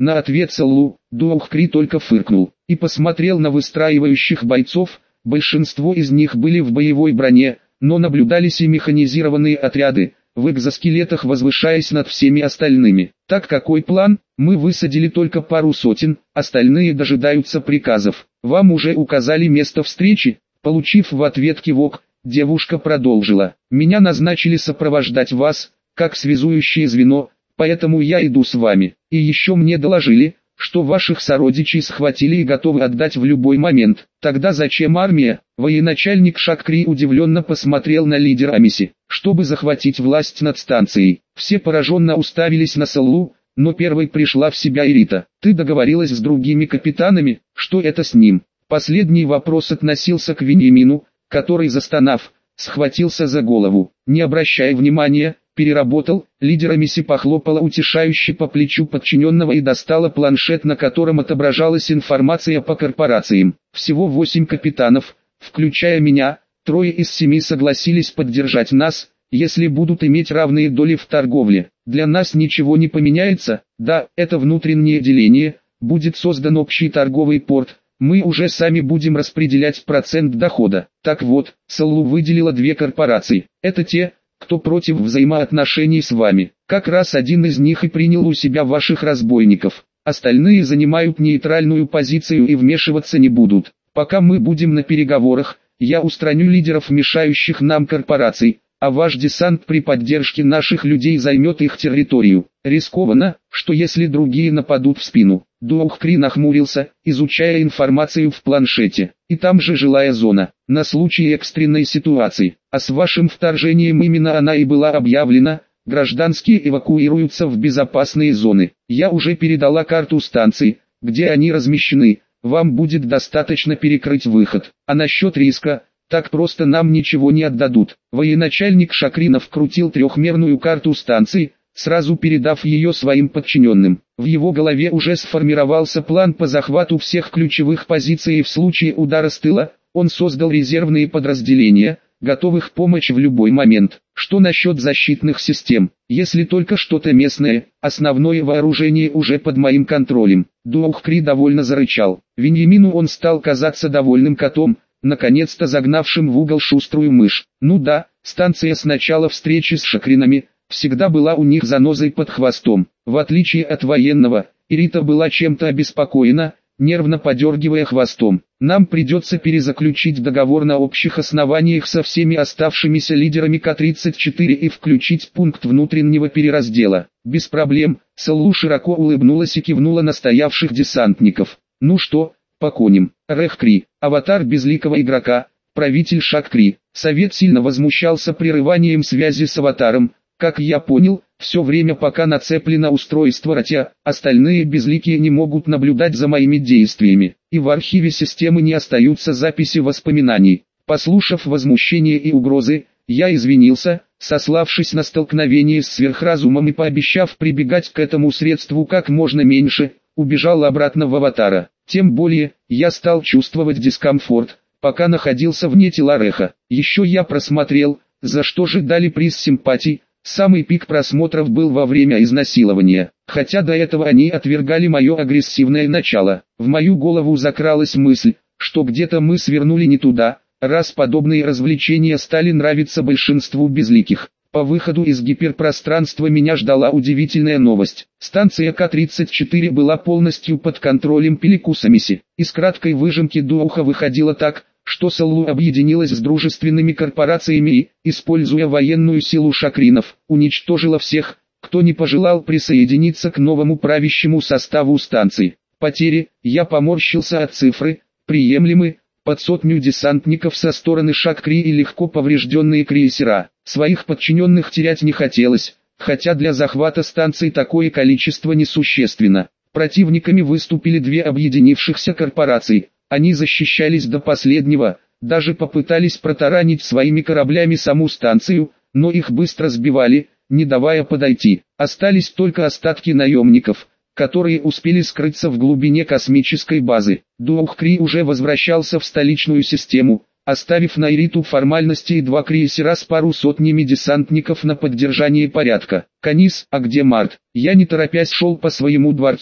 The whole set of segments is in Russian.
На ответ Саллу, Дуохкри только фыркнул и посмотрел на выстраивающих бойцов. Большинство из них были в боевой броне, но наблюдались и механизированные отряды, в экзоскелетах возвышаясь над всеми остальными. Так, какой план? Мы высадили только пару сотен, остальные дожидаются приказов. Вам уже указали место встречи? Получив в ответ кивок, девушка продолжила. Меня назначили сопровождать вас, как связующее звено, поэтому я иду с вами. И еще мне доложили, что ваших сородичей схватили и готовы отдать в любой момент. Тогда зачем армия? Военачальник Шаккри удивленно посмотрел на лидера Амиси, чтобы захватить власть над станцией. Все пораженно уставились на Саллу, но первой пришла в себя Ирита. Ты договорилась с другими капитанами? Что это с ним? Последний вопрос относился к Вениамину, который, застонав, схватился за голову. Не обращая внимания, переработал, лидер Амиси похлопала утешающе по плечу подчиненного и достала планшет, на котором отображалась информация по корпорациям. Всего 8 капитанов, включая меня, 3 из 7 согласились поддержать нас, если будут иметь равные доли в торговле. Для нас ничего не поменяется, да, это внутреннее деление, будет создан общий торговый порт, мы уже сами будем распределять процент дохода. Так вот, Саллу выделила 2 корпорации, это те, кто против взаимоотношений с вами. Как раз один из них и принял у себя ваших разбойников. Остальные занимают нейтральную позицию и вмешиваться не будут. Пока мы будем на переговорах, я устраню лидеров мешающих нам корпораций, а ваш десант при поддержке наших людей займет их территорию. Рискованно, что если другие нападут в спину. Дуохкри нахмурился, изучая информацию в планшете. И там же жилая зона, на случай экстренной ситуации. А с вашим вторжением именно она и была объявлена. Гражданские эвакуируются в безопасные зоны. Я уже передала карту станции, где они размещены. Вам будет достаточно перекрыть выход. А насчет риска, так просто нам ничего не отдадут. Военачальник Шакринов крутил трехмерную карту станции, сразу передав ее своим подчиненным. В его голове уже сформировался план по захвату всех ключевых позиций и в случае удара с тыла, он создал резервные подразделения, готовых помочь в любой момент. Что насчет защитных систем? Если только что-то местное, основное вооружение уже под моим контролем. Дуохкри довольно зарычал. Вениамину он стал казаться довольным котом, наконец-то загнавшим в угол шуструю мышь. Ну да, станция с начала встречи с Шакринами всегда была у них занозой под хвостом. В отличие от военного, Ирита была чем-то обеспокоена, нервно подергивая хвостом. Нам придется перезаключить договор на общих основаниях со всеми оставшимися лидерами К-34 и включить пункт внутреннего перераздела. Без проблем, Саллу широко улыбнулась и кивнула на стоявших десантников. Ну что, поконим. Рехкри, аватар безликого игрока, правитель Шаккри. Совет сильно возмущался прерыванием связи с аватаром. Как я понял, все время пока нацеплено устройство Ратя, остальные безликие не могут наблюдать за моими действиями, и в архиве системы не остаются записи воспоминаний. Послушав возмущение и угрозы, я извинился, сославшись на столкновение с сверхразумом и пообещав прибегать к этому средству как можно меньше, убежал обратно в аватара. Тем более, я стал чувствовать дискомфорт, пока находился вне тела Реха. Еще я просмотрел, за что же дали приз симпатий. Самый пик просмотров был во время изнасилования, хотя до этого они отвергали мое агрессивное начало. В мою голову закралась мысль, что где-то мы свернули не туда, раз подобные развлечения стали нравиться большинству безликих. По выходу из гиперпространства меня ждала удивительная новость. Станция К-34 была полностью под контролем Пеликуса Амиси. Из краткой выжимки Дуоха выходило так, что Саллу объединилась с дружественными корпорациями и, используя военную силу Шакринов, уничтожила всех, кто не пожелал присоединиться к новому правящему составу станции. Потери, я поморщился от цифры, приемлемы, под 100 десантников со стороны Шаккри и легко поврежденные крейсера. Своих подчиненных терять не хотелось, хотя для захвата станции такое количество несущественно. Противниками выступили 2 объединившихся корпорации. Они защищались до последнего, даже попытались протаранить своими кораблями саму станцию, но их быстро сбивали, не давая подойти. Остались только остатки наемников, которые успели скрыться в глубине космической базы. Дуохкри уже возвращался в столичную систему, оставив на Ириту формальности и 2 крейсера с пару сотнями десантников на поддержание порядка. «Канис, а где Март?» Я не торопясь шел по своему дворцу,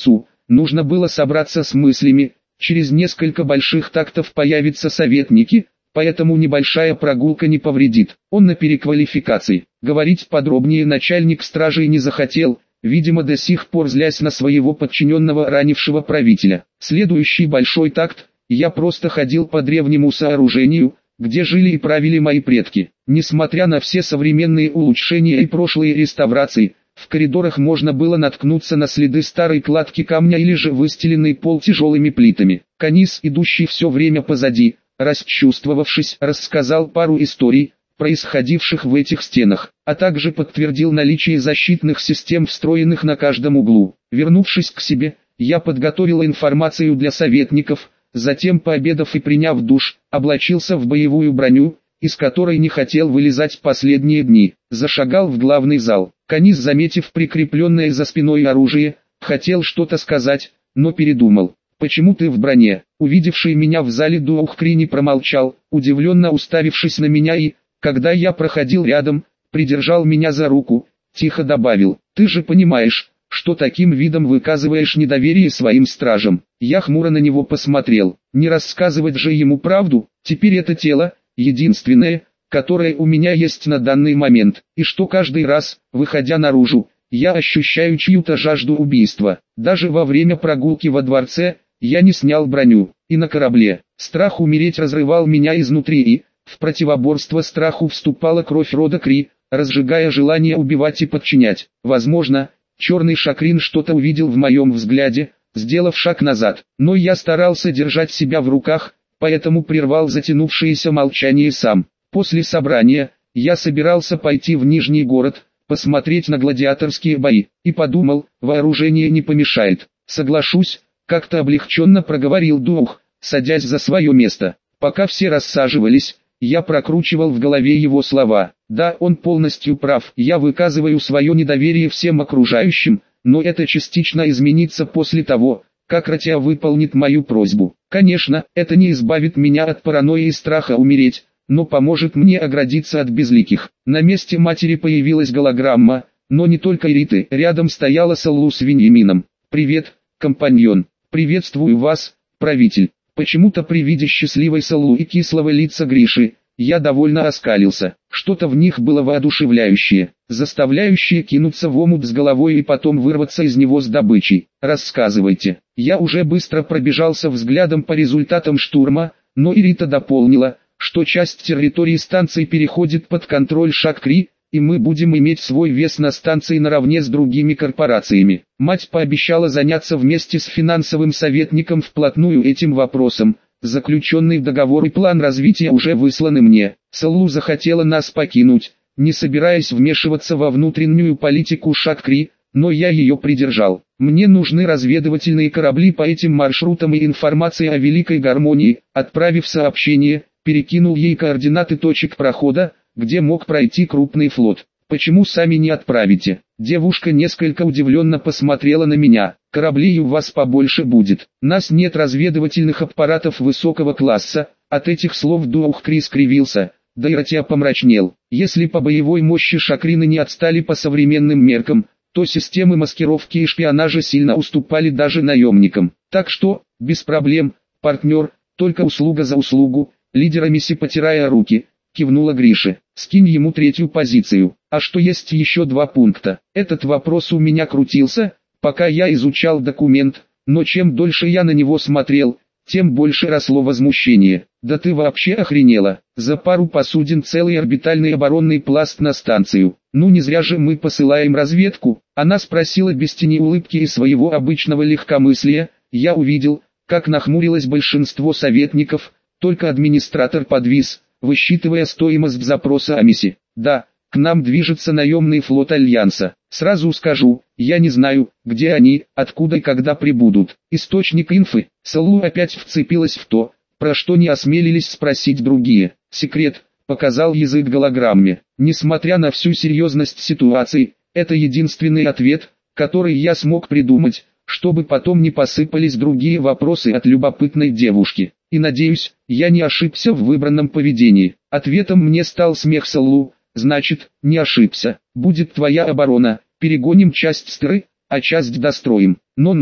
Нужно было собраться с мыслями, через несколько больших тактов появятся советники, поэтому небольшая прогулка не повредит. Он на переквалификации. Говорить подробнее начальник стражей не захотел, видимо до сих пор злясь на своего подчиненного, ранившего правителя. Следующий большой такт: я просто ходил по древнему сооружению, где жили и правили мои предки. Несмотря на все современные улучшения и прошлые реставрации, в коридорах можно было наткнуться на следы старой кладки камня или же выстеленный пол тяжелыми плитами. Канис, идущий все время позади, расчувствовавшись, рассказал пару историй, происходивших в этих стенах, а также подтвердил наличие защитных систем, встроенных на каждом углу. Вернувшись к себе, я подготовил информацию для советников, затем, пообедав и приняв душ, облачился в боевую броню, из которой не хотел вылезать последние дни. Зашагал в главный зал. Канис, заметив прикрепленное за спиной оружие, хотел что-то сказать, но передумал. «Почему ты в броне?» Увидевший меня в зале Дуохкри не промолчал, удивленно уставившись на меня и, когда я проходил рядом, придержал меня за руку, тихо добавил: «Ты же понимаешь, что таким видом выказываешь недоверие своим стражам». Я хмуро на него посмотрел. Не рассказывать же ему правду, теперь это тело, единственное, которое у меня есть на данный момент, и что каждый раз, выходя наружу, я ощущаю чью-то жажду убийства. Даже во время прогулки во дворце, я не снял броню, и на корабле. Страх умереть разрывал меня изнутри, и, в противоборство страху, вступала кровь рода Кри, разжигая желание убивать и подчинять. Возможно, черный Шакрин что-то увидел в моем взгляде, сделав шаг назад, но я старался держать себя в руках, поэтому прервал затянувшееся молчание сам. После собрания, я собирался пойти в Нижний город, посмотреть на гладиаторские бои, и подумал, вооружение не помешает. «Соглашусь», — как-то облегченно проговорил Дух, садясь за свое место. Пока все рассаживались, я прокручивал в голове его слова. Да, он полностью прав, я выказываю свое недоверие всем окружающим, но это частично изменится после того, как Ратия выполнит мою просьбу. Конечно, это не избавит меня от паранойи и страха умереть, но поможет мне оградиться от безликих. На месте матери появилась голограмма, но не только Ириты. Рядом стояла Саллу с Веньямином. «Привет, компаньон. Приветствую вас, правитель». Почему-то при виде счастливой Саллу и кислого лица Гриши, я довольно оскалился. Что-то в них было воодушевляющее, заставляющее кинуться в омут с головой и потом вырваться из него с добычей. «Рассказывайте». Я уже быстро пробежался взглядом по результатам штурма, но Ирита дополнила, что часть территории станции переходит под контроль Шакри, и мы будем иметь свой вес на станции наравне с другими корпорациями. Мать пообещала заняться вместе с финансовым советником вплотную этим вопросом. Заключенный договор и план развития уже высланы мне. Саллу захотела нас покинуть, не собираясь вмешиваться во внутреннюю политику Шакри, но я ее придержал. Мне нужны разведывательные корабли по этим маршрутам и информация о Великой Гармонии. Отправив сообщение, перекинул ей координаты точек прохода, где мог пройти крупный флот. «Почему сами не отправите?» Девушка несколько удивленно посмотрела на меня. «Кораблей у вас побольше будет. Нас нет разведывательных аппаратов высокого класса». От этих слов Дуохкри скривился, да и Ратия помрачнел. Если по боевой мощи Шакрины не отстали по современным меркам, то системы маскировки и шпионажа сильно уступали даже наемникам. Так что, без проблем, партнер, только услуга за услугу. Лидер Амиси, потирая руки, кивнула Грише. «Скинь ему третью позицию». А что, есть еще 2 пункта? Этот вопрос у меня крутился, пока я изучал документ, но чем дольше я на него смотрел, тем больше росло возмущение. «Да ты вообще охренела? За пару посудин целый орбитальный оборонный пласт на станцию. Ну не зря же мы посылаем разведку». Она спросила без тени улыбки и своего обычного легкомыслия. Я увидел, как нахмурилось большинство советников, только администратор подвис, высчитывая стоимость запроса Амиси. «Да, к нам движется наемный флот Альянса. Сразу скажу, я не знаю, где они, откуда и когда прибудут». Источник инфы. Саллу опять вцепилась в то, про что не осмелились спросить другие. «Секрет», показал язык голограмме. Несмотря на всю серьезность ситуации, это единственный ответ, который я смог придумать, чтобы потом не посыпались другие вопросы от любопытной девушки. И надеюсь, я не ошибся в выбранном поведении. Ответом мне стал смех Саллу. «Значит, не ошибся. Будет твоя оборона, перегоним часть стры, а часть достроим, но новая».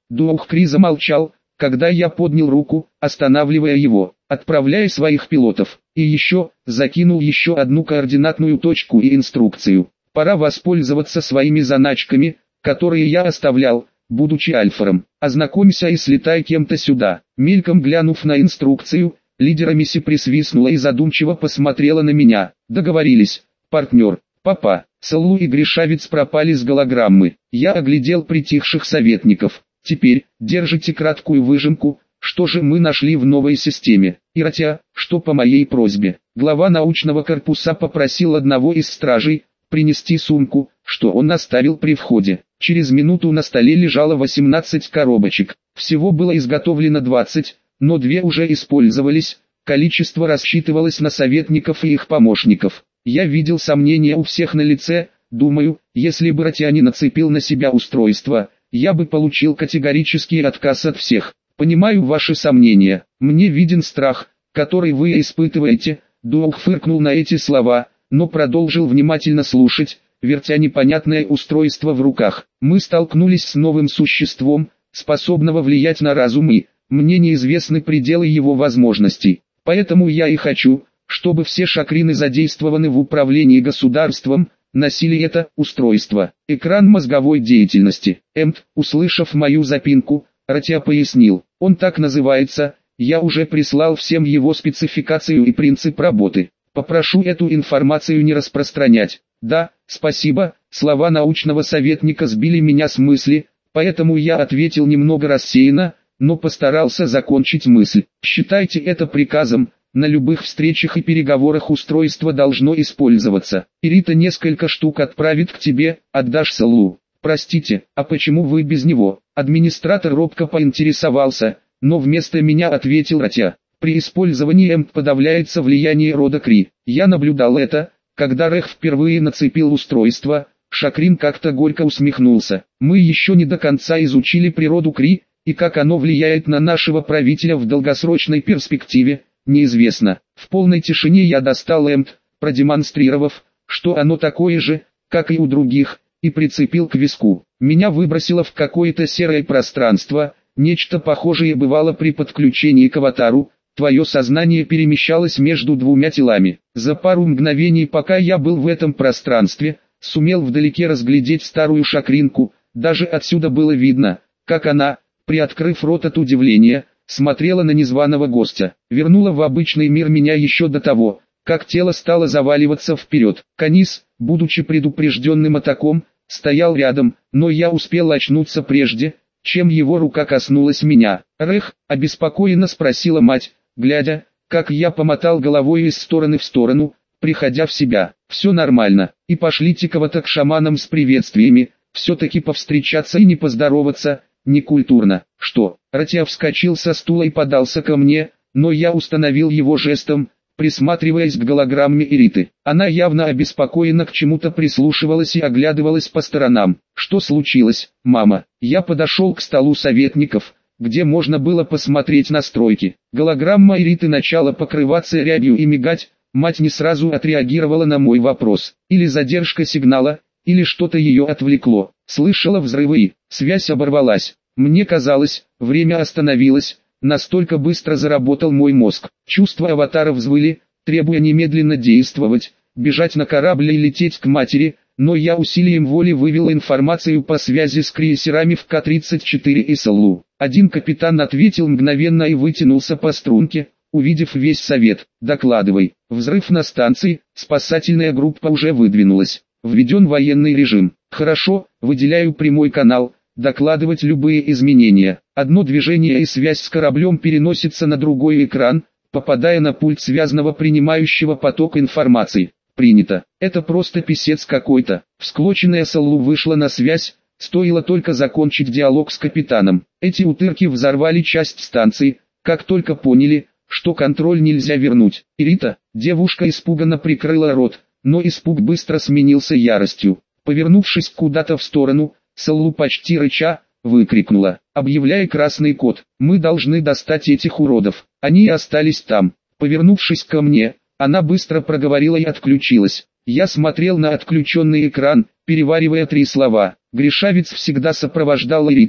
Дуохкри замолчал, когда я поднял руку, останавливая его, отправляя своих пилотов, и закинул еще одну координатную точку и инструкцию. Пора воспользоваться своими заначками, которые я оставлял, будучи альфаром. Ознакомься и слетай кем-то сюда. Мельком глянув на инструкцию, лидер Мисси присвистнула и задумчиво посмотрела на меня. Договорились, партнер. Папа, Саллу и Гришавец пропали с голограммы. Я оглядел притихших советников. Теперь, держите краткую выжимку, что же мы нашли в новой системе. Иратия, что по моей просьбе. Глава научного корпуса попросил одного из стражей принести сумку, что он оставил при входе. Через минуту на столе лежало 18 коробочек. Всего было изготовлено 20, но 2 уже использовались. Количество рассчитывалось на советников и их помощников. Я видел сомнения у всех на лице. Думаю, если бы Ратия не нацепил на себя устройство, я бы получил категорический отказ от всех. Понимаю ваши сомнения. Мне виден страх, который вы испытываете. Дуох фыркнул на эти слова, но продолжил внимательно слушать, вертя непонятное устройство в руках. Мы столкнулись с новым существом, способного влиять на разум, и мне неизвестны пределы его возможностей. Поэтому я и хочу, чтобы все шакрины, задействованы в управлении государством, носили это устройство. Экран мозговой деятельности. Услышав мою запинку, Ратия пояснил. Он так называется, я уже прислал всем его спецификацию и принцип работы. Попрошу эту информацию не распространять. Да, спасибо, слова научного советника сбили меня с мысли, поэтому я ответил немного рассеянно, но постарался закончить мысль. Считайте это приказом, на любых встречах и переговорах устройство должно использоваться. Ирита несколько штук отправит к тебе, отдашь Саллу. Простите, а почему вы без него? Администратор робко поинтересовался, но вместо меня ответил Ратия. При использовании подавляется влияние рода Кри. Я наблюдал это, когда Рех впервые нацепил устройство. Шакрин как-то горько усмехнулся. Мы еще не до конца изучили природу Кри, и как оно влияет на нашего правителя в долгосрочной перспективе, неизвестно. В полной тишине я достал продемонстрировав, что оно такое же, как и у других, и прицепил к виску. Меня выбросило в какое-то серое пространство, нечто похожее бывало при подключении к аватару. Твое сознание перемещалось между двумя телами. За пару мгновений, пока я был в этом пространстве, сумел вдалеке разглядеть старую шакринку. Даже отсюда было видно, как она, приоткрыв рот от удивления, смотрела на незваного гостя. Вернула в обычный мир меня еще до того, как тело стало заваливаться вперед. Канис, будучи предупрежденным атаком, стоял рядом, но я успел очнуться прежде, чем его рука коснулась меня. «Рех?» – обеспокоенно спросила мать, глядя, как я помотал головой из стороны в сторону, приходя в себя. «Все нормально, и пошлите кого-то к шаманам с приветствиями, все-таки повстречаться и не поздороваться, некультурно». «Что?» Ратия вскочил со стула и подался ко мне, но я установил его жестом, присматриваясь к голограмме Ириты. Она явно обеспокоенно к чему-то прислушивалась и оглядывалась по сторонам. «Что случилось, мама?» Я подошел к столу советников, где можно было посмотреть настройки. Голограмма Ириты начала покрываться рябью и мигать. Мать не сразу отреагировала на мой вопрос. Или задержка сигнала, или что-то ее отвлекло. Слышала взрывы и связь оборвалась. Мне казалось, время остановилось, настолько быстро заработал мой мозг. Чувства аватара взвыли, требуя немедленно действовать, бежать на корабль и лететь к матери, но я усилием воли вывел информацию по связи с крейсерами в К-34 и Саллу. Один капитан ответил мгновенно и вытянулся по струнке, увидев весь совет. «Докладывай. Взрыв на станции, спасательная группа уже выдвинулась. Введен военный режим. Хорошо, выделяю прямой канал, докладывать любые изменения. Одно движение и связь с кораблем переносится на другой экран, попадая на пульт связанного принимающего поток информации. Принято. Это просто писец какой-то». Всклоченная Саллу вышла на связь, стоило только закончить диалог с капитаном. Эти утырки взорвали часть станции, как только поняли, что контроль нельзя вернуть. Ирита, девушка испуганно прикрыла рот, но испуг быстро сменился яростью. Повернувшись куда-то в сторону, Саллу почти рыча, выкрикнула, объявляя красный код. «Мы должны достать этих уродов, они остались там». Повернувшись ко мне, она быстро проговорила и отключилась. Я смотрел на отключенный экран, переваривая 3 слова. Гришавец всегда сопровождал Ириту,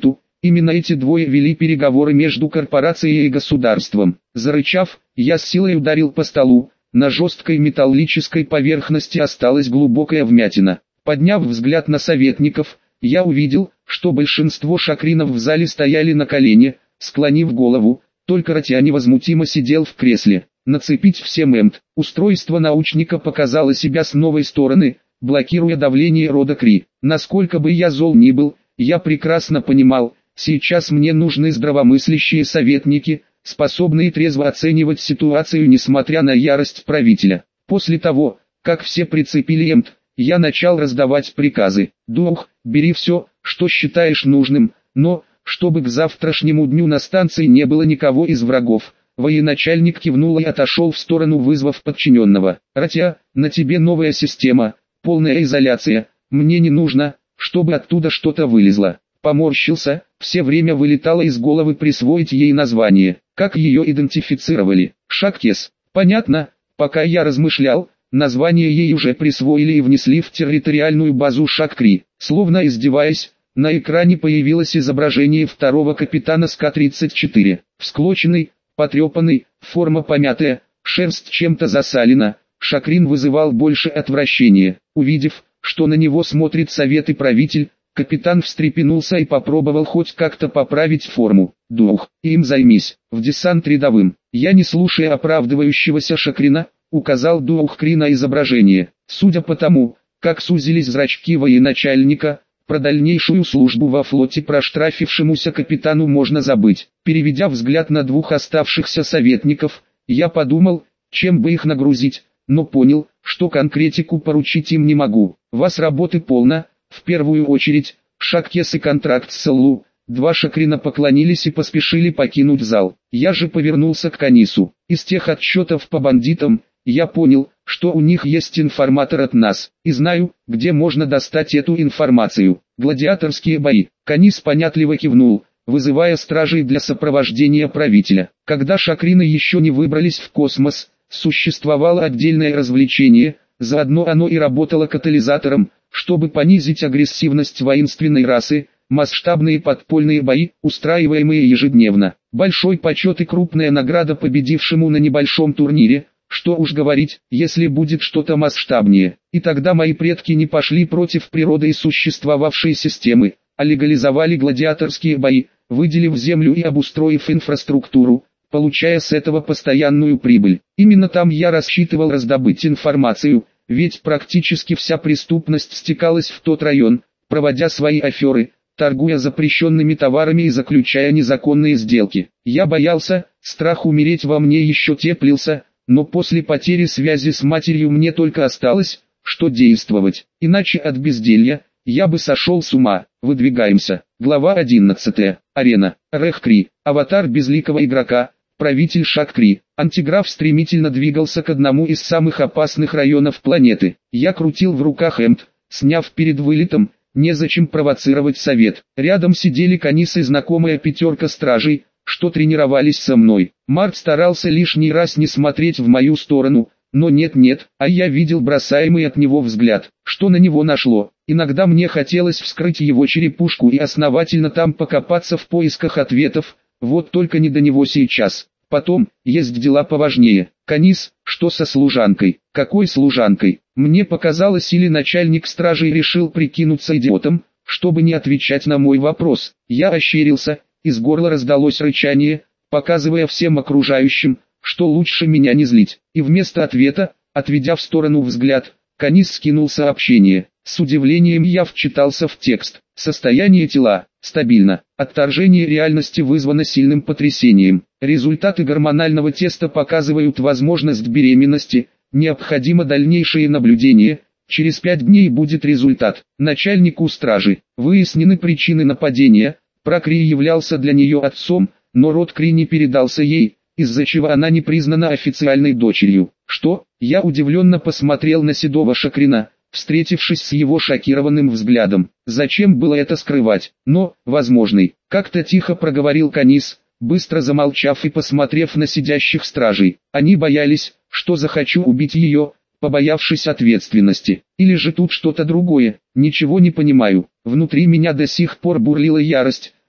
Именно эти двое вели переговоры между корпорацией и государством. Зарычав, я с силой ударил по столу. На жесткой металлической поверхности осталась глубокая вмятина. Подняв взгляд на советников, я увидел, что большинство шакринов в зале стояли на колене, склонив голову. Только Ратия невозмутимо сидел в кресле. Нацепить всем эмт. Устройство научника показало себя с новой стороны, блокируя давление рода Кри. Насколько бы я зол ни был, я прекрасно понимал, сейчас мне нужны здравомыслящие советники, способные трезво оценивать ситуацию несмотря на ярость правителя. После того, как все прицепили эмт, я начал раздавать приказы. Дух, бери все, что считаешь нужным, но, чтобы к завтрашнему дню на станции не было никого из врагов. Военачальник кивнул и отошел в сторону, вызвав подчиненного. Ратия, на тебе новая система, полная изоляция, мне не нужно, чтобы оттуда что-то вылезло. Поморщился, все время вылетало из головы присвоить ей название. Как ее идентифицировали? Шаккес. Понятно, пока я размышлял, название ей уже присвоили и внесли в территориальную базу Шаккри. Словно издеваясь, на экране появилось изображение второго капитана СК-34. Всклоченный, потрепанный, форма помятая, шерсть чем-то засалена. Шакрин вызывал больше отвращения. Увидев, что на него смотрит совет и правитель, капитан встрепенулся и попробовал хоть как-то поправить форму. Дух, им займись, в десант рядовым. Я, не слушая оправдывающегося Шакрина, указал Дух Кри на изображение. Судя по тому, как сузились зрачки военачальника, про дальнейшую службу во флоте проштрафившемуся капитану можно забыть. Переведя взгляд на двух оставшихся советников, я подумал, чем бы их нагрузить, но понял, что конкретику поручить им не могу. Вас работы полно, в первую очередь, Шаккес и контракт с Эллу. Два Шакрина поклонились и поспешили покинуть зал. Я же повернулся к Канису. Из тех отчетов по бандитам, я понял, что у них есть информатор от нас, и знаю, где можно достать эту информацию. Гладиаторские бои. Канис понятливо кивнул, вызывая стражей для сопровождения правителя. Когда шакрины еще не выбрались в космос, существовало отдельное развлечение, заодно оно и работало катализатором, чтобы понизить агрессивность воинственной расы. Масштабные подпольные бои, устраиваемые ежедневно. Большой почет и крупная награда победившему на небольшом турнире. Что уж говорить, если будет что-то масштабнее. И тогда мои предки не пошли против природы и существовавшей системы, а легализовали гладиаторские бои, выделив землю и обустроив инфраструктуру, получая с этого постоянную прибыль. Именно там я рассчитывал раздобыть информацию, ведь практически вся преступность стекалась в тот район, проводя свои аферы, торгуя запрещенными товарами и заключая незаконные сделки. Я боялся, страх умереть во мне еще теплился, но после потери связи с матерью мне только осталось, что действовать. Иначе от безделья, я бы сошел с ума. Выдвигаемся. Глава 11. Арена. Рэх-Кри. Аватар безликого игрока. Правитель Шак-Кри. Антиграф стремительно двигался к одному из самых опасных районов планеты. Я крутил в руках эмт, сняв перед вылетом. Незачем провоцировать совет. Рядом сидели Канис и знакомая пятерка стражей, что тренировались со мной. Март старался лишний раз не смотреть в мою сторону, но нет-нет, а я видел бросаемый от него взгляд. Что на него нашло? Иногда мне хотелось вскрыть его черепушку и основательно там покопаться в поисках ответов, вот только не до него сейчас. Потом, есть дела поважнее. Канис, что со служанкой? Какой служанкой? Мне показалось, или начальник стражей решил прикинуться идиотом, чтобы не отвечать на мой вопрос. Я ощерился, из горла раздалось рычание, показывая всем окружающим, что лучше меня не злить. И вместо ответа, отведя в сторону взгляд, Канис скинул сообщение. С удивлением я вчитался в текст. Состояние тела стабильно. Отторжение реальности вызвано сильным потрясением. Результаты гормонального теста показывают возможность беременности. Необходимо дальнейшее наблюдение. Через 5 дней будет результат. Начальнику стражи. Выяснены причины нападения. Прокри являлся для нее отцом, но род Кри не передался ей, из-за чего она не признана официальной дочерью. Что? Я удивленно посмотрел на седого Шакрина, встретившись с его шокированным взглядом. Зачем было это скрывать? Но, возможный. Как-то тихо проговорил Канис, быстро замолчав и посмотрев на сидящих стражей. Они боялись, что захочу убить ее, побоявшись ответственности. Или же тут что-то другое, ничего не понимаю. Внутри меня до сих пор бурлила ярость,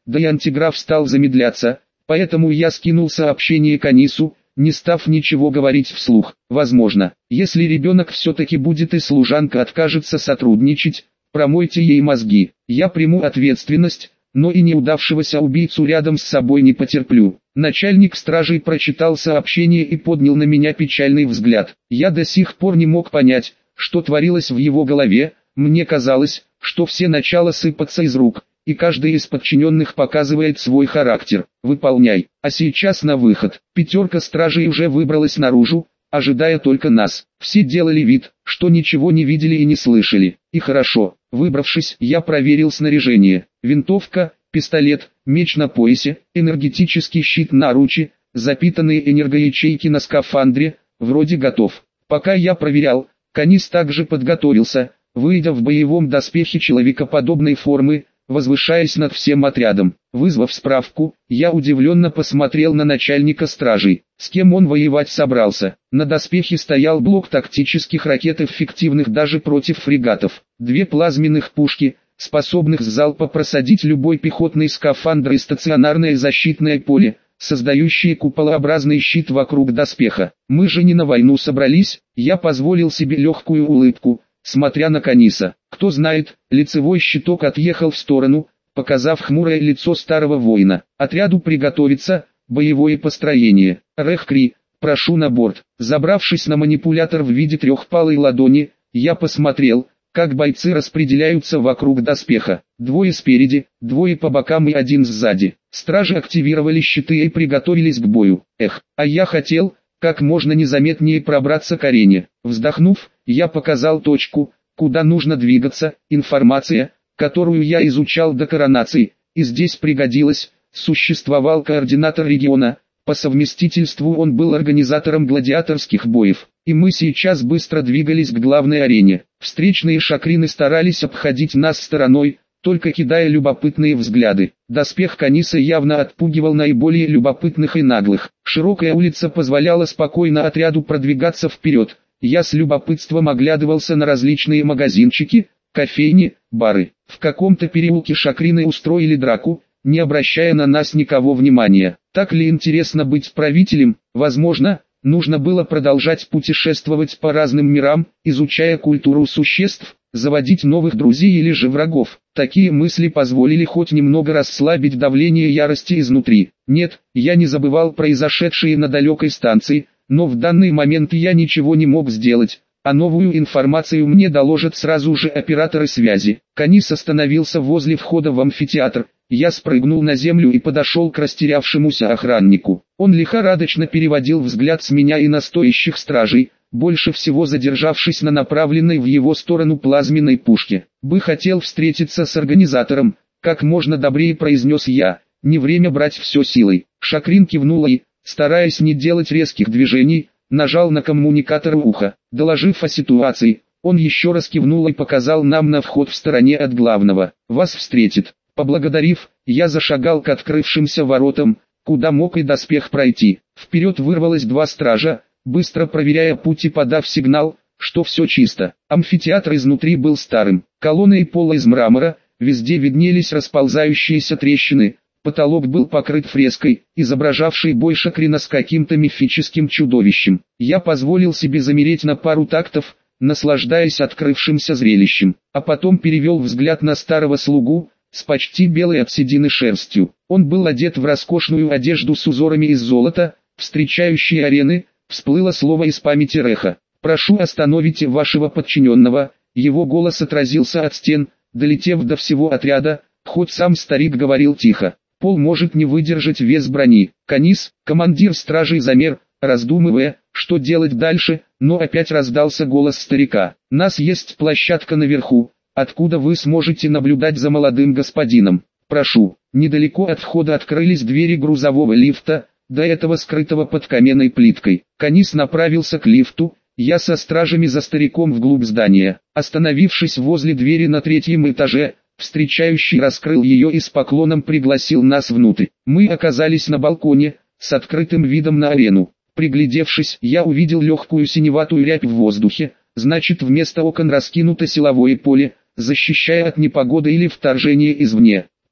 да и антиграф стал замедляться, поэтому я скинул сообщение Канису, не став ничего говорить вслух. Возможно, если ребенок все-таки будет и служанка откажется сотрудничать, промойте ей мозги. Я приму ответственность, но и неудавшегося убийцу рядом с собой не потерплю. Начальник стражей прочитал сообщение и поднял на меня печальный взгляд. Я до сих пор не мог понять, что творилось в его голове. Мне казалось, что все начала сыпаться из рук, и каждый из подчиненных показывает свой характер. Выполняй. А сейчас на выход. 5 стражей уже выбралась наружу, ожидая только нас. Все делали вид, что ничего не видели и не слышали. И хорошо. Выбравшись, я проверил снаряжение. Винтовка, пистолет, меч на поясе, энергетический щит наручи, запитанные энергоячейки на скафандре, вроде готов. Пока я проверял, Канис также подготовился, выйдя в боевом доспехе человекоподобной формы, возвышаясь над всем отрядом. Вызвав справку, я удивленно посмотрел на начальника стражей. С кем он воевать собрался? На доспехе стоял блок тактических ракет, эффективных даже против фрегатов. 2 плазменных пушки, способных с залпа просадить любой пехотный скафандр, и стационарное защитное поле, создающее куполообразный щит вокруг доспеха. Мы же не на войну собрались. Я позволил себе легкую улыбку, смотря на Каниса. Кто знает, лицевой щиток отъехал в сторону, показав хмурое лицо старого воина. Отряду приготовиться, боевое построение. Рехкри, прошу на борт. Забравшись на манипулятор в виде трехпалой ладони, я посмотрел, как бойцы распределяются вокруг доспеха. 2 спереди, 2 по бокам и 1 сзади. Стражи активировали щиты и приготовились к бою. А я хотел как можно незаметнее пробраться к арене. Вздохнув, я показал точку, куда нужно двигаться. Информация, которую я изучал до коронации, и здесь пригодилась. Существовал координатор региона, по совместительству он был организатором гладиаторских боев, и мы сейчас быстро двигались к главной арене. Встречные шакрины старались обходить нас стороной, только кидая любопытные взгляды. Доспех Каниса явно отпугивал наиболее любопытных и наглых. Широкая улица позволяла спокойно отряду продвигаться вперед. Я с любопытством оглядывался на различные магазинчики, кофейни, бары. В каком-то переулке шакрины устроили драку, не обращая на нас никого внимания. Так ли интересно быть правителем? Возможно, нужно было продолжать путешествовать по разным мирам, изучая культуру существ, заводить новых друзей или же врагов. Такие мысли позволили хоть немного расслабить давление ярости изнутри. Нет, я не забывал произошедшее на далекой станции, но в данный момент я ничего не мог сделать, а новую информацию мне доложат сразу же операторы связи. Канис остановился возле входа в амфитеатр. Я спрыгнул на землю и подошел к растерявшемуся охраннику. Он лихорадочно переводил взгляд с меня и на стоящих стражей, больше всего задержавшись на направленной в его сторону плазменной пушке. «Бы хотел встретиться с организатором», — как можно добрее произнес я, — «не время брать все силой». Шакрин кивнул и, стараясь не делать резких движений, нажал на коммуникатор уха. Доложив о ситуации, он еще раз кивнул и показал нам на вход в стороне от главного. «Вас встретит». Поблагодарив, я зашагал к открывшимся воротам, куда мог и доспех пройти. Вперед вырвалось 2 стража, быстро проверяя путь и подав сигнал, что все чисто. Амфитеатр изнутри был старым. Колонны и пол из мрамора, везде виднелись расползающиеся трещины. Потолок был покрыт фреской, изображавшей бой шакрина с каким-то мифическим чудовищем. Я позволил себе замереть на пару тактов, наслаждаясь открывшимся зрелищем, а потом перевел взгляд на старого слугу, с почти белой от седины шерстью. Он был одет в роскошную одежду с узорами из золота. Встречающие арены, всплыло слово из памяти Реха. «Прошу, остановите вашего подчиненного». Его голос отразился от стен, долетев до всего отряда, хоть сам старик говорил тихо. Пол может не выдержать вес брони. Канис, командир стражей, замер, раздумывая, что делать дальше, но опять раздался голос старика. «Нас есть площадка наверху, откуда вы сможете наблюдать за молодым господином. Прошу». Недалеко от входа открылись двери грузового лифта, до этого скрытого под каменной плиткой. Канис направился к лифту, я со стражами за стариком вглубь здания. Остановившись возле двери на 3-м этаже, встречающий раскрыл ее и с поклоном пригласил нас внутрь. Мы оказались на балконе, с открытым видом на арену. Приглядевшись, я увидел легкую синеватую рябь в воздухе, значит, вместо окон раскинуто силовое поле, защищая от непогоды или вторжения извне.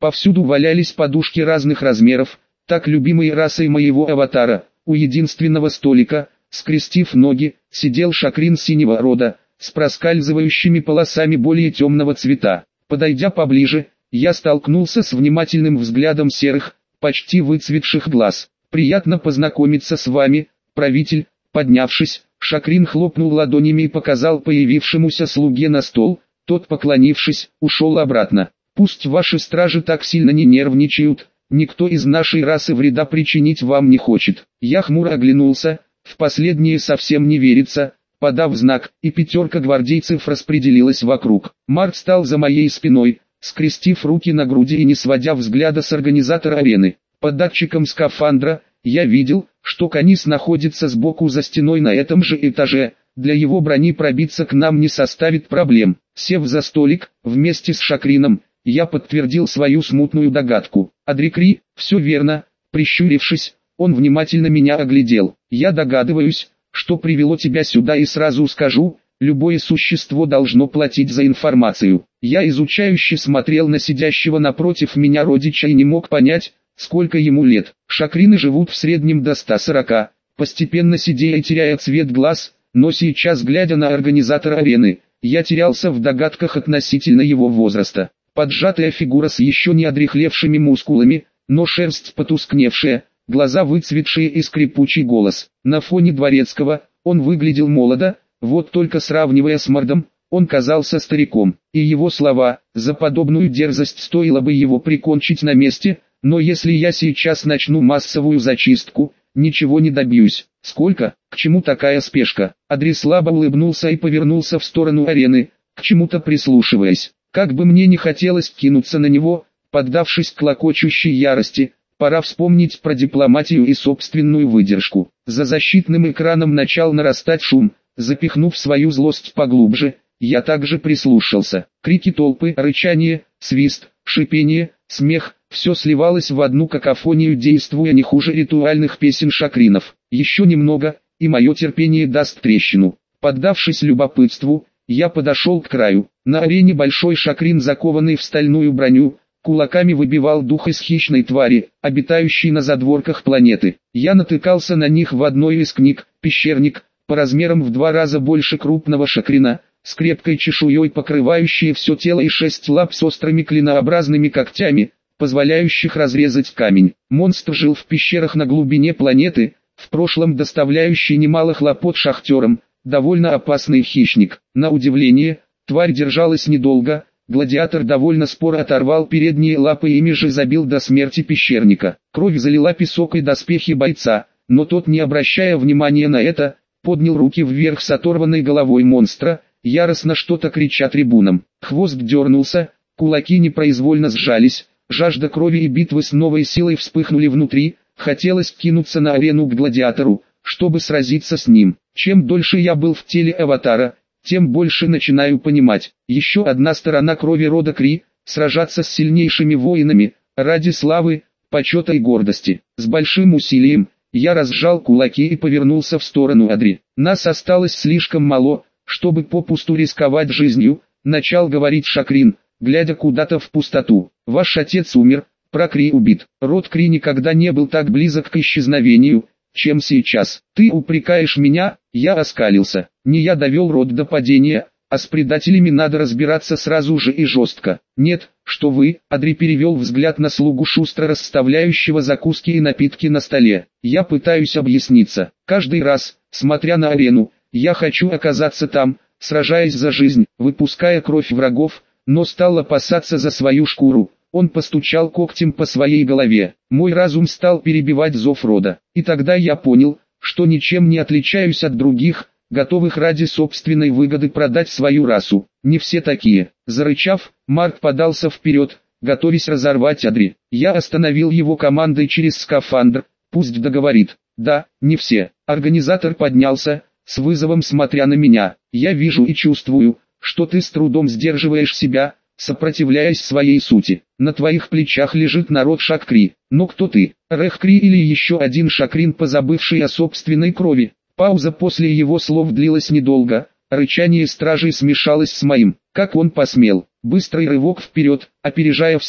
Повсюду валялись подушки разных размеров, так любимые расой моего аватара. У единственного столика, скрестив ноги, сидел шакрин синего рода, с проскальзывающими полосами более темного цвета. Подойдя поближе, я столкнулся с внимательным взглядом серых, почти выцветших глаз. «Приятно познакомиться с вами, правитель». Поднявшись, шакрин хлопнул ладонями и показал появившемуся слуге на стол. Тот, поклонившись, ушел обратно. «Пусть ваши стражи так сильно не нервничают, никто из нашей расы вреда причинить вам не хочет». Я хмуро оглянулся, в последнее совсем не верится. Подав знак, и 5 гвардейцев распределилась вокруг. Марк стал за моей спиной, скрестив руки на груди и не сводя взгляда с организатора арены. Под датчиком скафандра я видел, что Канис находится сбоку за стеной на этом же этаже. Для его брони пробиться к нам не составит проблем. Сев за столик, вместе с Шакрином, я подтвердил свою смутную догадку. «Адрикри, все верно». Прищурившись, он внимательно меня оглядел. «Я догадываюсь, что привело тебя сюда, и сразу скажу, любое существо должно платить за информацию». Я изучающе смотрел на сидящего напротив меня родича и не мог понять, сколько ему лет. Шакрины живут в среднем до 140, постепенно седея и теряя цвет глаз, но сейчас, глядя на организатора арены, я терялся в догадках относительно его возраста. Поджатая фигура с еще не одряхлевшими мускулами, но шерсть потускневшая, глаза выцветшие и скрипучий голос. На фоне дворецкого он выглядел молодо, вот только сравнивая с Мордом, он казался стариком. И его слова: «За подобную дерзость стоило бы его прикончить на месте», но если я сейчас начну массовую зачистку, ничего не добьюсь. Сколько? К чему такая спешка? Адри слабо улыбнулся и повернулся в сторону арены, к чему-то прислушиваясь. Как бы мне не хотелось кинуться на него, поддавшись клокочущей ярости, пора вспомнить про дипломатию и собственную выдержку. За защитным экраном начал нарастать шум. Запихнув свою злость поглубже, я также прислушался. Крики толпы, рычание, свист, шипение, смех — все сливалось в одну какофонию, действуя не хуже ритуальных песен шакринов. Еще немного, и мое терпение даст трещину. Поддавшись любопытству, я подошел к краю. На арене большой шакрин, закованный в стальную броню, кулаками выбивал дух из хищной твари, обитающей на задворках планеты. Я натыкался на них в одной из книг. Пещерник, по размерам в 2 раза больше крупного шакрина, с крепкой чешуей, покрывающей все тело, и 6 лап с острыми клинообразными когтями, позволяющих разрезать камень. Монстр жил в пещерах на глубине планеты, в прошлом доставляющий немало хлопот шахтерам, довольно опасный хищник. На удивление, тварь держалась недолго. Гладиатор довольно споро оторвал передние лапы и ими же забил до смерти пещерника. Кровь залила песок и доспехи бойца, но тот, не обращая внимания на это, поднял руки вверх с оторванной головой монстра, яростно что-то крича трибунам. Хвост дернулся, кулаки непроизвольно сжались, жажда крови и битвы с новой силой вспыхнули внутри. Хотелось кинуться на арену к гладиатору, чтобы сразиться с ним. Чем дольше я был в теле аватара, тем больше начинаю понимать. Еще одна сторона крови рода Кри — сражаться с сильнейшими воинами, ради славы, почета и гордости. С большим усилием я разжал кулаки и повернулся в сторону Адри. Нас осталось слишком мало, чтобы попусту рисковать жизнью, начал говорить Шакрин, глядя куда-то в пустоту. Ваш отец умер, Пракри убит. Род Кри никогда не был так близок к исчезновению, чем сейчас. Ты упрекаешь меня? Я оскалился. Не я довел род до падения, а с предателями надо разбираться сразу же и жестко. Нет, что вы? Адри перевел взгляд на слугу, шустро расставляющего закуски и напитки на столе. Я пытаюсь объясниться. Каждый раз, смотря на арену, я хочу оказаться там, сражаясь за жизнь, выпуская кровь врагов, но стал опасаться за свою шкуру. Он постучал когтем по своей голове. Мой разум стал перебивать зов рода. И тогда я понял, что ничем не отличаюсь от других, готовых ради собственной выгоды продать свою расу. Не все такие. Зарычав, Марк подался вперед, готовясь разорвать Адри. Я остановил его командой через скафандр. Пусть договорит. Да, не все. Организатор поднялся, с вызовом смотря на меня. Я вижу и чувствую, что ты с трудом сдерживаешь себя, сопротивляясь своей сути. На твоих плечах лежит народ Шакри. Но кто ты? Рехкри или еще один Шакрин, позабывший о собственной крови? Пауза после его слов длилась недолго. Рычание стражей смешалось с моим. Как он посмел? Быстрый рывок вперед, опережая всех,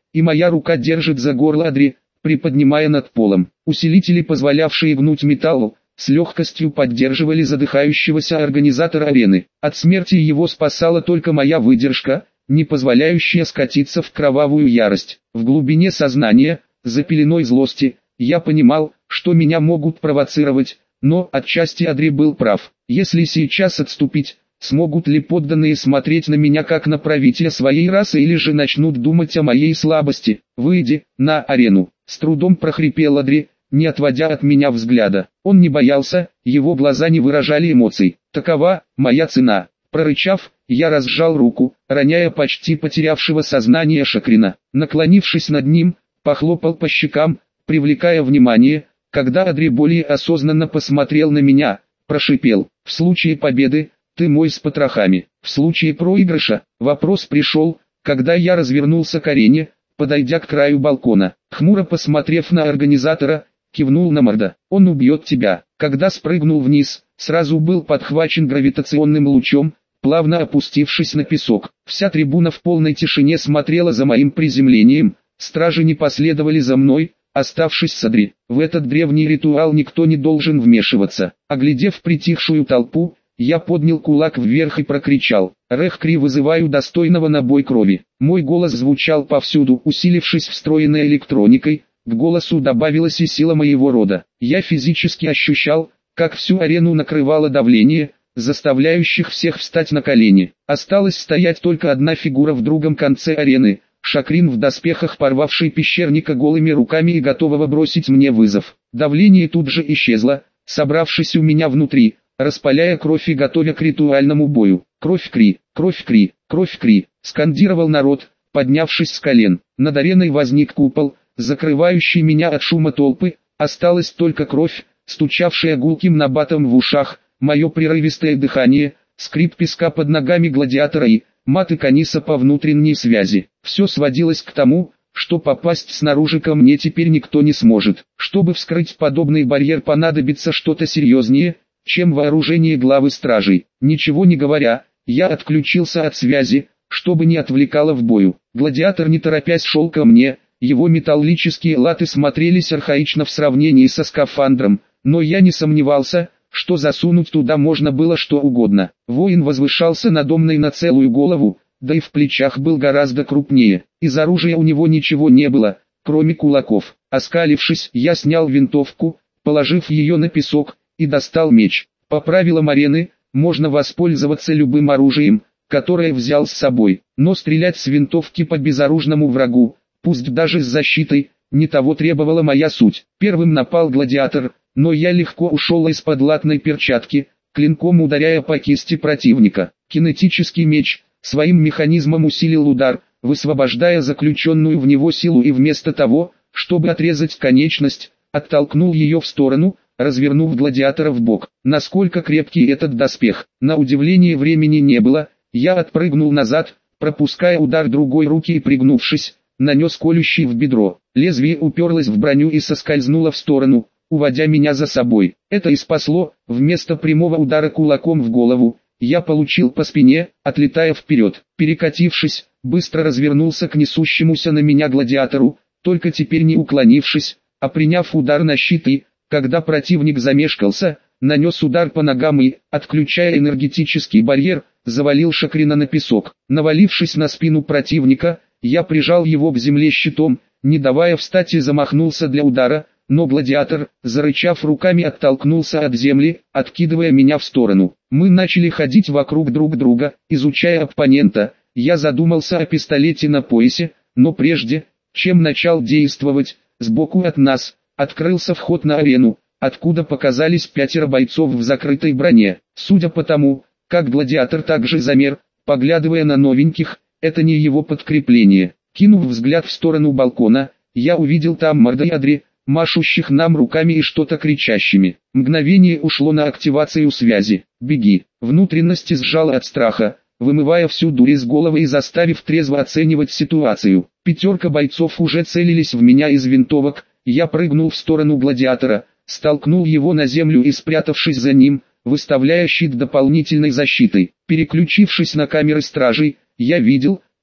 и моя рука держит за горло Адри, приподнимая над полом. Усилители, позволявшие гнуть металл, с легкостью поддерживали задыхающегося организатора арены. От смерти его спасала только моя выдержка, не позволяющая скатиться в кровавую ярость. В глубине сознания, за пеленой злости, я понимал, что меня могут провоцировать, но отчасти Адри был прав. Если сейчас отступить, смогут ли подданные смотреть на меня как на правителя своей расы, или же начнут думать о моей слабости? «Выйди на арену», — с трудом прохрипел Адри, не отводя от меня взгляда. Он не боялся, его глаза не выражали эмоций. «Такова моя цена». Прорычав, я разжал руку, роняя почти потерявшего сознание Шакрина. Наклонившись над ним, похлопал по щекам, привлекая внимание. Когда Адри более осознанно посмотрел на меня, прошипел: «В случае победы, ты мой с потрохами. В случае проигрыша». Вопрос пришел, когда я развернулся к арене, подойдя к краю балкона. Хмуро посмотрев на организатора, кивнул на Морда. «Он убьет тебя». Когда спрыгнул вниз, сразу был подхвачен гравитационным лучом, плавно опустившись на песок. Вся трибуна в полной тишине смотрела за моим приземлением, стражи не последовали за мной, оставшись с Адри. В этот древний ритуал никто не должен вмешиваться. Оглядев притихшую толпу, я поднял кулак вверх и прокричал: «Рэх-Кри, вызываю достойного на бой крови». Мой голос звучал повсюду, усилившись встроенной электроникой. К голосу добавилась и сила моего рода. Я физически ощущал, как всю арену накрывало давление, заставляющих всех встать на колени. Осталась стоять только одна фигура в другом конце арены. Шакрин в доспехах, порвавший пещерника голыми руками и готового бросить мне вызов. Давление тут же исчезло, собравшись у меня внутри, распаляя кровь и готовя к ритуальному бою. «Кровь Кри! Кровь Кри! Кровь Кри!» — скандировал народ, поднявшись с колен. Над ареной возник купол, закрывающий меня от шума толпы. Осталась только кровь, стучавшая гулким набатом в ушах, мое прерывистое дыхание, скрип песка под ногами гладиатора и маты Каниса по внутренней связи. Все сводилось к тому, что попасть снаружи ко мне теперь никто не сможет. Чтобы вскрыть подобный барьер, понадобится что-то серьезнее, чем вооружение главы стражей. Ничего не говоря, я отключился от связи, чтобы не отвлекало в бою. Гладиатор не торопясь шел ко мне, его металлические латы смотрелись архаично в сравнении со скафандром, но я не сомневался, что засунуть туда можно было что угодно. Воин возвышался надо мной на целую голову, да и в плечах был гораздо крупнее. Из оружия у него ничего не было, кроме кулаков. Оскалившись, я снял винтовку, положив ее на песок, и достал меч. По правилам арены, можно воспользоваться любым оружием, которое взял с собой, но стрелять с винтовки по безоружному врагу, пусть даже с защитой, не того требовала моя суть. Первым напал гладиатор, но я легко ушел из-под латной перчатки, клинком ударяя по кисти противника. Кинетический меч своим механизмом усилил удар, высвобождая заключенную в него силу, и вместо того, чтобы отрезать конечность, оттолкнул ее в сторону, развернув гладиатора в бок. Насколько крепкий этот доспех, на удивление времени не было. Я отпрыгнул назад, пропуская удар другой руки, и, пригнувшись, нанес колющий в бедро. Лезвие уперлось в броню и соскользнуло в сторону, уводя меня за собой. Это и спасло. Вместо прямого удара кулаком в голову, я получил по спине, отлетая вперед. Перекатившись, быстро развернулся к несущемуся на меня гладиатору, только теперь не уклонившись, а приняв удар на щит, и, когда противник замешкался, нанес удар по ногам и, отключая энергетический барьер, завалил Шакрина на песок. Навалившись на спину противника, я прижал его к земле щитом, не давая встать, и замахнулся для удара, но гладиатор, зарычав руками, оттолкнулся от земли, откидывая меня в сторону. Мы начали ходить вокруг друг друга, изучая оппонента. Я задумался о пистолете на поясе, но прежде, чем начал действовать, сбоку от нас открылся вход на арену, откуда показались 5 бойцов в закрытой броне. Судя по тому, как гладиатор также замер, поглядывая на новеньких, это не его подкрепление. Кинув взгляд в сторону балкона, я увидел там Морда и Адри, машущих нам руками и что-то кричащими. Мгновение ушло на активацию связи. «Беги!» Внутренности сжало от страха, вымывая всю дурь из головы и заставив трезво оценивать ситуацию. 5 бойцов уже целились в меня из винтовок. Я прыгнул в сторону гладиатора, столкнул его на землю и, спрятавшись за ним, выставляя щит дополнительной защитой. Переключившись на камеры стражей, я видел,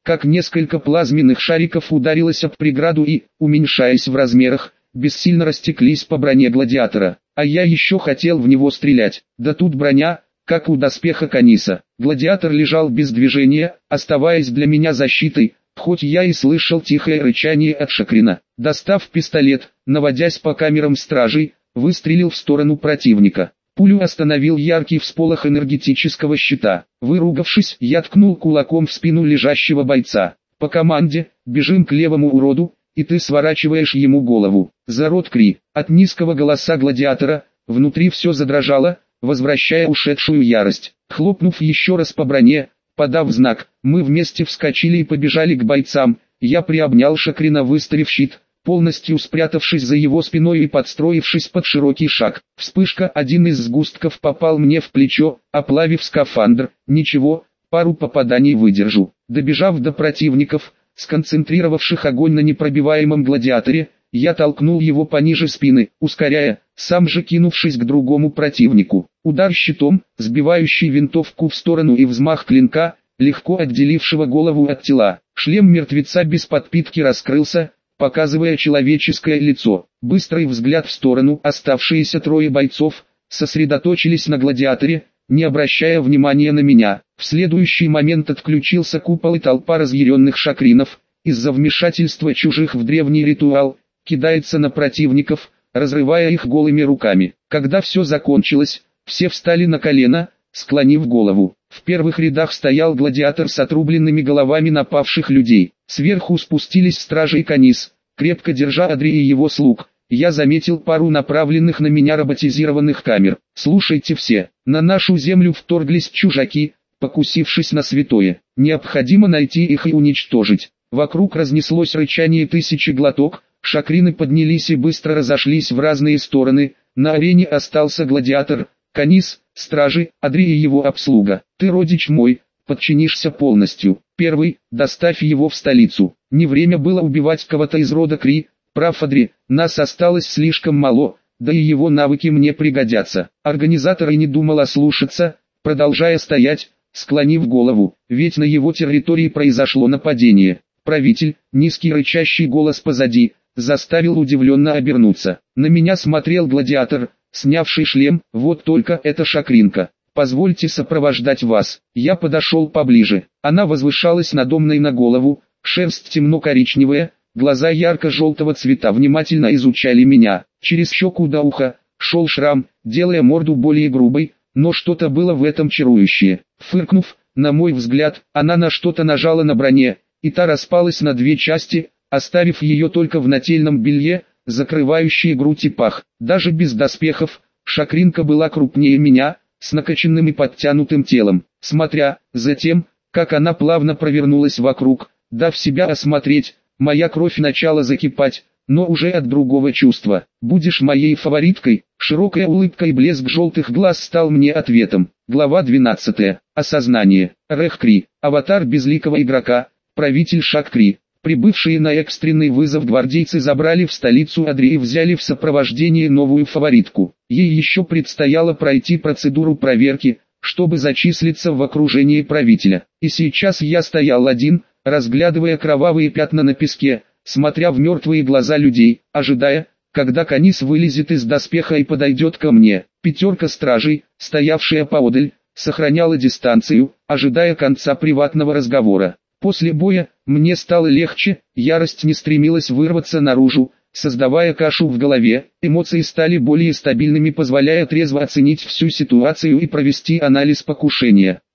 как несколько плазменных шариков ударилось об преграду и, уменьшаясь в размерах, бессильно растеклись по броне гладиатора. А я еще хотел в него стрелять, да тут броня, как у доспеха Каниса. Гладиатор лежал без движения, оставаясь для меня защитой, хоть я и слышал тихое рычание от Шакрина. Достав пистолет, наводясь по камерам стражей, выстрелил в сторону противника. Пулю остановил яркий всполох энергетического щита. Выругавшись, я ткнул кулаком в спину лежащего бойца. По команде «бежим к левому уроду», и ты сворачиваешь ему голову. Зарод Кри. От низкого голоса гладиатора, внутри все задрожало, возвращая ушедшую ярость. Хлопнув еще раз по броне, подав знак, мы вместе вскочили и побежали к бойцам. Я приобнял Шакрина, выставив щит, полностью спрятавшись за его спиной и подстроившись под широкий шаг. Вспышка, один из сгустков попал мне в плечо, оплавив скафандр. Ничего, пару попаданий выдержу. Добежав до противников, сконцентрировавших огонь на непробиваемом гладиаторе, я толкнул его пониже спины, ускоряя, сам же кинувшись к другому противнику. Удар щитом, сбивающий винтовку в сторону, и взмах клинка, легко отделившего голову от тела. Шлем мертвеца без подпитки раскрылся, показывая человеческое лицо. Быстрый взгляд в сторону. Оставшиеся трое бойцов сосредоточились на гладиаторе, не обращая внимания на меня. В следующий момент отключился купол, и толпа разъяренных шакринов, из-за вмешательства чужих в древний ритуал, кидается на противников, разрывая их голыми руками. Когда все закончилось, все встали на колено, склонив голову. В первых рядах стоял гладиатор с отрубленными головами напавших людей. Сверху спустились стражи и Канис, крепко держа Адри и его слуг. Я заметил пару направленных на меня роботизированных камер. Слушайте все, на нашу землю вторглись чужаки, покусившись на святое. Необходимо найти их и уничтожить. Вокруг разнеслось рычание тысячи глоток, шакрины поднялись и быстро разошлись в разные стороны. На арене остался гладиатор, Канис, стражи, Адри и его обслуга. Ты, родич мой, подчинишься полностью. Первый, доставь его в столицу. Не время было убивать кого-то из рода Кри. Прав Адри, нас осталось слишком мало, да и его навыки мне пригодятся. Организатор и не думал ослушаться, продолжая стоять, склонив голову, ведь на его территории произошло нападение. Правитель, низкий рычащий голос позади, заставил удивленно обернуться. На меня смотрел гладиатор, снявший шлем. Вот только эта шакринка. Позвольте сопровождать вас. Я подошел поближе. Она возвышалась надо мной на голову, шерсть темно-коричневая, глаза ярко-желтого цвета внимательно изучали меня. Через щеку до уха шел шрам, делая морду более грубой, но что-то было в этом чарующее. Фыркнув, на мой взгляд, она на что-то нажала на броне, и та распалась на две части, оставив ее только в нательном белье, закрывающей грудь и пах. Даже без доспехов, шакринка была крупнее меня, с накачанным и подтянутым телом. Смотря за тем, как она плавно провернулась вокруг, дав себя осмотреть, моя кровь начала закипать, но уже от другого чувства. «Будешь моей фавориткой?» Широкая улыбка и блеск желтых глаз стал мне ответом. Глава 12. Осознание. Рэх-Кри. Аватар безликого игрока. Правитель Шак-Кри. Прибывшие на экстренный вызов гвардейцы забрали в столицу Адри и взяли в сопровождение новую фаворитку. Ей еще предстояло пройти процедуру проверки, чтобы зачислиться в окружении правителя. И сейчас я стоял один, разглядывая кровавые пятна на песке, смотря в мертвые глаза людей, ожидая, когда Канис вылезет из доспеха и подойдет ко мне. Пятерка стражей, стоявшая поодаль, сохраняла дистанцию, ожидая конца приватного разговора. После боя, мне стало легче, ярость не стремилась вырваться наружу, создавая кашу в голове, эмоции стали более стабильными, позволяя трезво оценить всю ситуацию и провести анализ покушения.